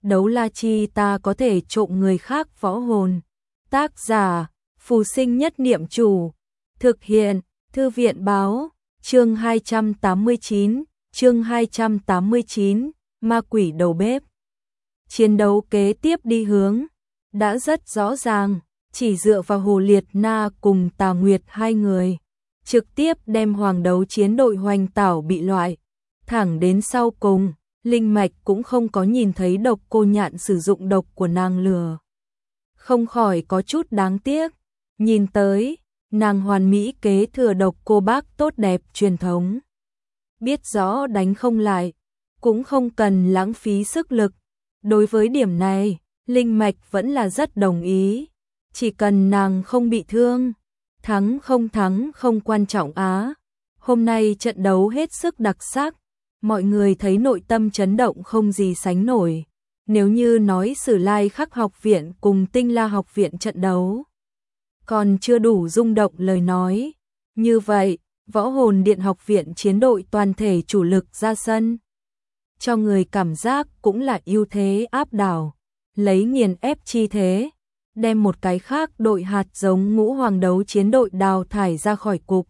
đấu la chi ta có thể trộm người khác võ hồn. Tác giả, Phù Sinh Nhất Niệm Chủ. Thực hiện, Thư viện Báo. Chương 289, Ma quỷ đầu bếp. Chiến đấu kế tiếp đi hướng đã rất rõ ràng, chỉ dựa vào Hồ Liệt Na cùng Tà Nguyệt hai người, trực tiếp đem Hoàng Đấu chiến đội Hoành Tảo bị loại. Thẳng đến sau cùng, Linh Mạch cũng không có nhìn thấy Độc Cô Nhạn sử dụng độc của nàng lừa. Không khỏi có chút đáng tiếc, nhìn tới, nàng hoàn mỹ kế thừa Độc Cô Bác tốt đẹp truyền thống. Biết rõ đánh không lại, cũng không cần lãng phí sức lực. Đối với điểm này, Linh Mạch vẫn là rất đồng ý. Chỉ cần nàng không bị thương, thắng không quan trọng á. Hôm nay trận đấu hết sức đặc sắc, mọi người thấy nội tâm chấn động không gì sánh nổi. Nếu như nói Sử Lai Khắc học viện cùng Tinh La học viện trận đấu còn chưa đủ rung động lời nói, như vậy, Võ Hồn Điện học viện chiến đội toàn thể chủ lực ra sân, cho người cảm giác cũng là ưu thế áp đảo, lấy nghiền ép chi thế, đem một cái khác đội hạt giống Ngũ Hoàng Đấu chiến đội đào thải ra khỏi cục.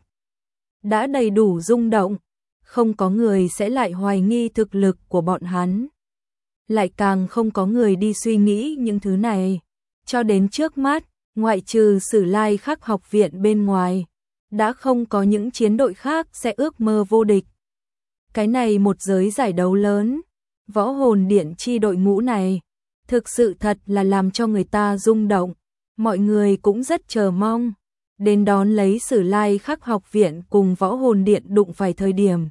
Đã đầy đủ rung động, không có người sẽ lại hoài nghi thực lực của bọn hắn. Lại càng không có người đi suy nghĩ những thứ này. Cho đến trước mắt, ngoại trừ Sử Lai Khắc học viện bên ngoài, đã không có những chiến đội khác sẽ ước mơ vô địch. Cái này một giới giải đấu lớn, Võ Hồn Điện chi đội ngũ này, thực sự thật là làm cho người ta rung động. Mọi người cũng rất chờ mong đến đón lấy Sử Lai Khắc học viện cùng Võ Hồn Điện đụng phải thời điểm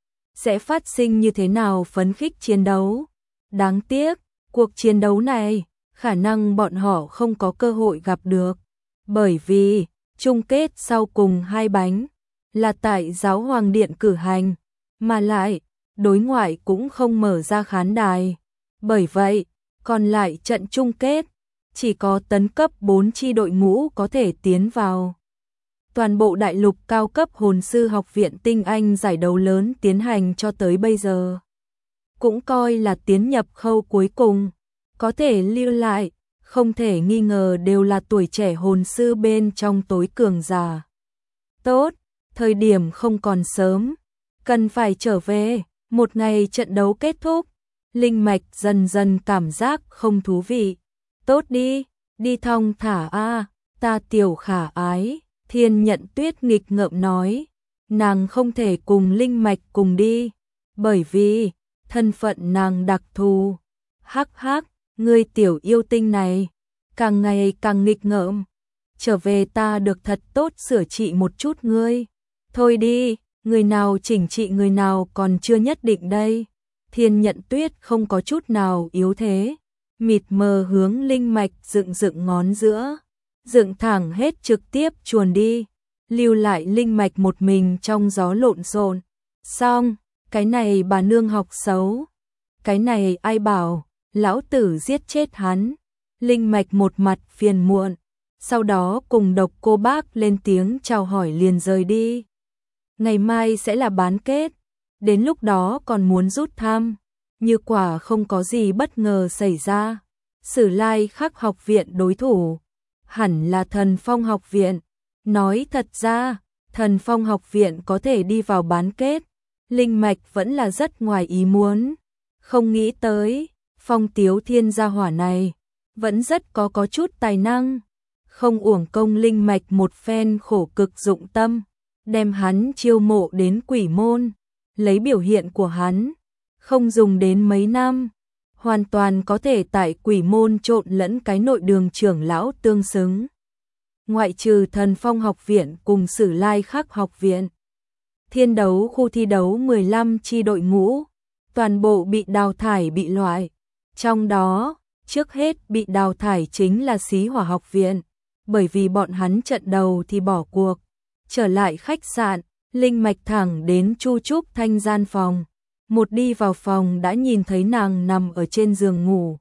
sẽ phát sinh như thế nào phấn khích chiến đấu. Đáng tiếc, cuộc chiến đấu này, khả năng bọn họ không có cơ hội gặp được, bởi vì chung kết sau cùng hai bánh là tại Giáo Hoàng Điện cử hành, mà lại đối ngoại cũng không mở ra khán đài. Bởi vậy, còn lại trận chung kết chỉ có tấn cấp 4 chi đội ngũ có thể tiến vào. Toàn bộ đại lục cao cấp hồn sư học viện tinh anh giải đấu lớn tiến hành cho tới bây giờ, cũng coi là tiến nhập khâu cuối cùng. Có thể lưu lại, không thể nghi ngờ đều là tuổi trẻ hồn sư bên trong tối cường giả. Tốt, thời điểm không còn sớm, cần phải trở về. Một ngày trận đấu kết thúc, Linh Mạch dần dần cảm giác không thú vị. Tốt đi, đi thong thả a, ta tiểu khả ái. Thiên Nhận Tuyết nghịch ngợm nói, nàng không thể cùng Linh Mạch cùng đi, bởi vì thân phận nàng đặc thù. Hắc hắc, ngươi tiểu yêu tinh này, càng ngày càng nghịch ngợm. Trở về ta được thật tốt sửa trị một chút ngươi. Thôi đi, người nào chỉnh trị người nào còn chưa nhất định đây. Thiên Nhận Tuyết không có chút nào yếu thế, mịt mờ hướng Linh Mạch dựng ngón giữa, dựng thẳng hết trực tiếp chuồn đi, lưu lại Linh Mạch một mình trong gió lộn xộn. Xong, cái này bà nương học xấu, cái này ai bảo, lão tử giết chết hắn. Linh Mạch một mặt phiền muộn, sau đó cùng Độc Cô Bác lên tiếng chào hỏi liền rời đi. Ngày mai sẽ là bán kết, đến lúc đó còn muốn rút thăm, như quả không có gì bất ngờ xảy ra. Sử Lai Khắc học viện đối thủ hẳn là Thần Phong học viện. Nói thật ra, Thần Phong học viện có thể đi vào bán kết, Linh Mạch vẫn là rất ngoài ý muốn. Không nghĩ tới, Phong Tiếu Thiên gia hỏa này vẫn rất có chút tài năng. Không uổng công Linh Mạch một phen khổ cực dụng tâm, đem hắn chiêu mộ đến Quỷ Môn. Lấy biểu hiện của hắn, không dùng đến mấy năm, hoàn toàn có thể tại Quỷ Môn trộn lẫn cái nội đường trưởng lão tương xứng. Ngoại trừ Thần Phong học viện cùng Sử Lai Khắc học viện, Thiên đấu khu thi đấu 15 chi đội ngũ, toàn bộ bị đào thải bị loại. Trong đó, trước hết bị đào thải chính là Xí Hỏa học viện, bởi vì bọn hắn trận đầu thì bỏ cuộc. Trở lại khách sạn, Linh Mạch thẳng đến Chu Trúc Thanh gian phòng. Một đi vào phòng đã nhìn thấy nàng nằm ở trên giường ngủ.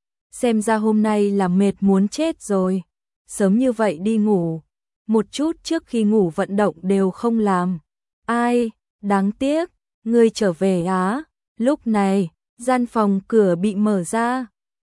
Xem ra hôm nay là mệt muốn chết rồi. Sớm như vậy đi ngủ, một chút trước khi ngủ vận động đều không làm. Ai, đáng tiếc, ngươi trở về á. Lúc này, gian phòng cửa bị mở ra,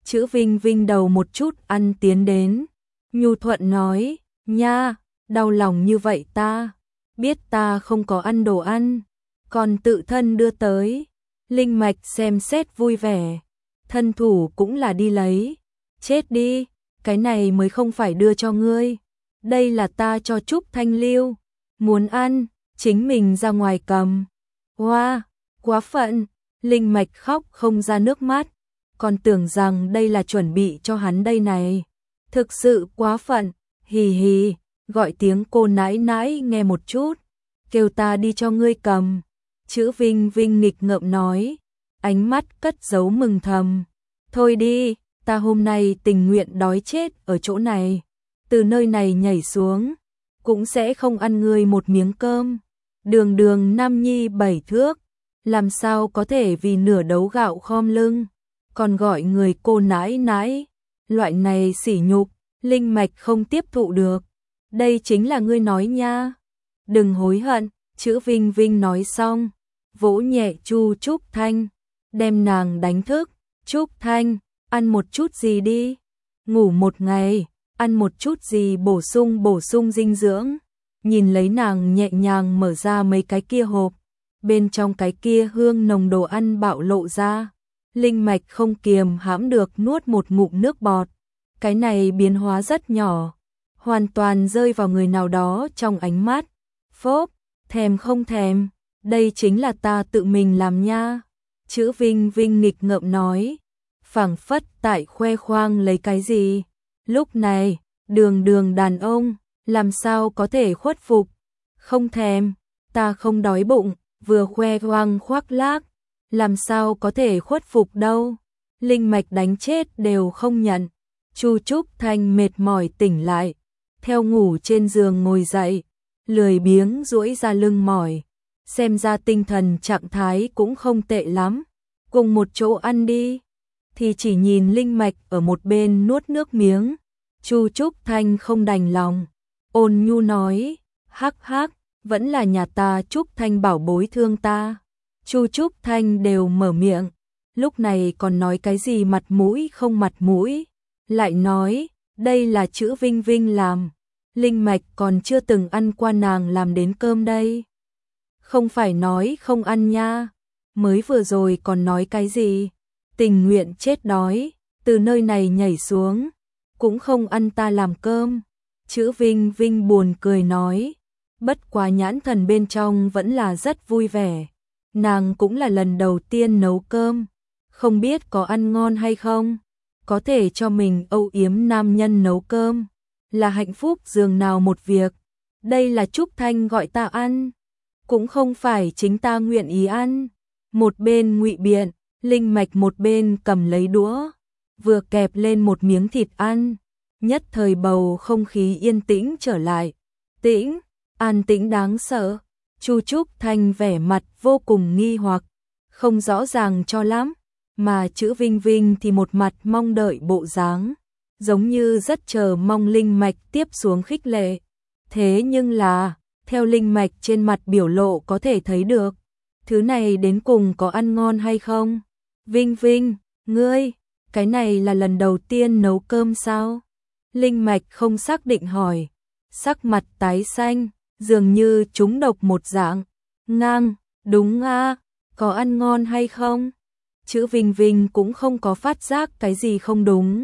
Chữ Vinh Vinh đầu một chút ăn tiến đến, nhu thuận nói, nha, đau lòng như vậy ta, biết ta không có ăn đồ ăn, còn tự thân đưa tới. Linh Mạch xem xét vui vẻ, thân thủ cũng là đi lấy, chết đi, cái này mới không phải đưa cho ngươi, đây là ta cho Trúc Thanh lưu, muốn ăn, chính mình ra ngoài cầm. Hoa, quá phận, Linh Mạch khóc không ra nước mắt, còn tưởng rằng đây là chuẩn bị cho hắn đây này. Thực sự quá phận, hì hì, gọi tiếng cô nãi nãi nghe một chút, kêu ta đi cho ngươi cầm. Chữ Vinh Vinh nghịch ngợm nói, ánh mắt cất giấu mừng thầm. Thôi đi, ta hôm nay tình nguyện đói chết ở chỗ này, từ nơi này nhảy xuống, cũng sẽ không ăn ngươi một miếng cơm. Đường đường nam nhi 7 thước, làm sao có thể vì nửa đấu gạo khom lưng, còn gọi người cô nãi nãi, loại này sỉ nhục, Linh Mạch không tiếp thụ được. Đây chính là ngươi nói nha, đừng hối hận. Chữ Vinh Vinh nói xong, vỗ nhẹ Chu Trúc Thanh, đem nàng đánh thức. Trúc Thanh, ăn một chút gì đi, ngủ một ngày, ăn một chút gì bổ sung dinh dưỡng. Nhìn lấy nàng nhẹ nhàng mở ra mấy cái kia hộp, bên trong cái kia hương nồng đồ ăn bạo lộ ra, Linh Mạch không kiềm hãm được nuốt một ngụm nước bọt. Cái này biến hóa rất nhỏ, hoàn toàn rơi vào người nào đó trong ánh mắt. Phốp, thèm không thèm, đây chính là ta tự mình làm nha. Chữ Vinh Vinh nghịch ngợm nói, phảng phất tại khoe khoang lấy cái gì. Lúc này, đường đường đàn ông, làm sao có thể khuất phục. Không thèm, ta không đói bụng, vừa khoe khoang khoác lác, làm sao có thể khuất phục đâu. Linh Mạch đánh chết đều không nhận. Chu Trúc Thanh mệt mỏi tỉnh lại, theo ngủ trên giường ngồi dậy, lười biếng duỗi ra lưng mỏi, xem ra tinh thần trạng thái cũng không tệ lắm. Cùng một chỗ ăn đi, thì chỉ nhìn Linh Mạch ở một bên nuốt nước miếng. Chu Trúc Thanh không đành lòng, ôn nhu nói, hắc hắc, vẫn là nhà ta Trúc Thanh bảo bối thương ta. Chu Trúc Thanh đều mở miệng, lúc này còn nói cái gì mặt mũi không mặt mũi, lại nói, đây là chữ Vinh Vinh làm, Linh Mạch còn chưa từng ăn qua nàng làm đến cơm đây. Không phải nói không ăn nha, mới vừa rồi còn nói cái gì, tình nguyện chết đói, từ nơi này nhảy xuống, cũng không ăn ta làm cơm. Chữ Vinh Vinh buồn cười nói, bất quá nhãn thần bên trong vẫn là rất vui vẻ. Nàng cũng là lần đầu tiên nấu cơm, không biết có ăn ngon hay không, có thể cho mình âu yếm nam nhân nấu cơm, là hạnh phúc dường nào một việc. Đây là Trúc Thanh gọi ta ăn, cũng không phải chính ta nguyện ý ăn. Một bên ngụy biện, Linh Mạch một bên cầm lấy đũa, vừa kẹp lên một miếng thịt ăn. Nhất thời bầu không khí yên tĩnh trở lại. Tĩnh, an tĩnh đáng sợ. Chu Trúc Thanh vẻ mặt vô cùng nghi hoặc, không rõ ràng cho lắm, mà chữ Vinh Vinh thì một mặt mong đợi bộ dáng, giống như rất chờ mong Linh Mạch tiếp xuống khích lệ. Thế nhưng là, theo Linh Mạch trên mặt biểu lộ có thể thấy được, thứ này đến cùng có ăn ngon hay không? Vinh Vinh, ngươi, cái này là lần đầu tiên nấu cơm sao? Linh Mạch không xác định hỏi, sắc mặt tái xanh, dường như trúng độc một dạng. Ngang, đúng a, có ăn ngon hay không? Chữ Vinh Vinh cũng không có phát giác cái gì không đúng.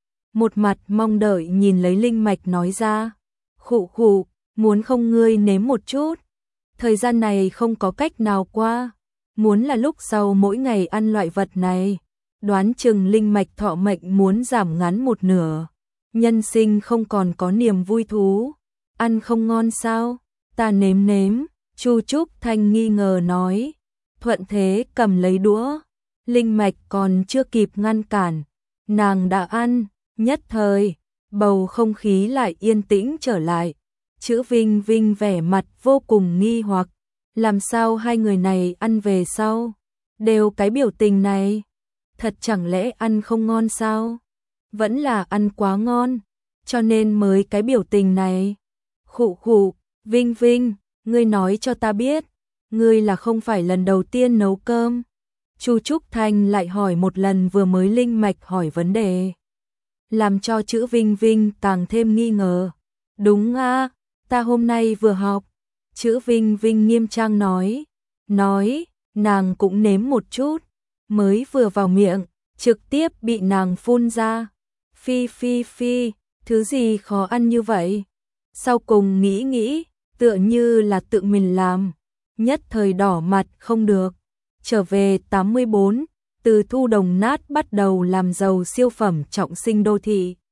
Một mặt mong đợi nhìn lấy Linh Mạch nói ra, khụ khụ, muốn không ngươi nếm một chút. Thời gian này không có cách nào qua, muốn là lúc sau mỗi ngày ăn loại vật này, đoán chừng Linh Mạch thọ mệnh muốn giảm ngắn một nửa. Nhân sinh không còn có niềm vui thú, ăn không ngon sao? Ta nếm nếm. Chu Trúc Thanh nghi ngờ nói, thuận thế cầm lấy đũa. Linh Mạch còn chưa kịp ngăn cản, nàng đã ăn. Nhất thời, bầu không khí lại yên tĩnh trở lại. Chữ Vinh Vinh vẻ mặt vô cùng nghi hoặc, làm sao hai người này ăn về sau đều cái biểu tình này, thật chẳng lẽ ăn không ngon sao? Vẫn là ăn quá ngon, cho nên mới cái biểu tình này. Khụ khụ, Vinh Vinh, ngươi nói cho ta biết, ngươi là không phải lần đầu tiên nấu cơm. Chu Trúc Thanh lại hỏi một lần vừa mới linh mạch hỏi vấn đề, làm cho chữ Vinh Vinh càng thêm nghi ngờ. Đúng a, ta hôm nay vừa học. Chữ Vinh Vinh nghiêm trang nói, nàng cũng nếm một chút, mới vừa vào miệng, trực tiếp bị nàng phun ra. Phi phi phi, thứ gì khó ăn như vậy? Sau cùng nghĩ, tựa như là tự mình làm, nhất thời đỏ mặt không được. Trở về 84, từ Thu Đồng Nát bắt đầu làm giàu siêu phẩm trọng sinh đô thị.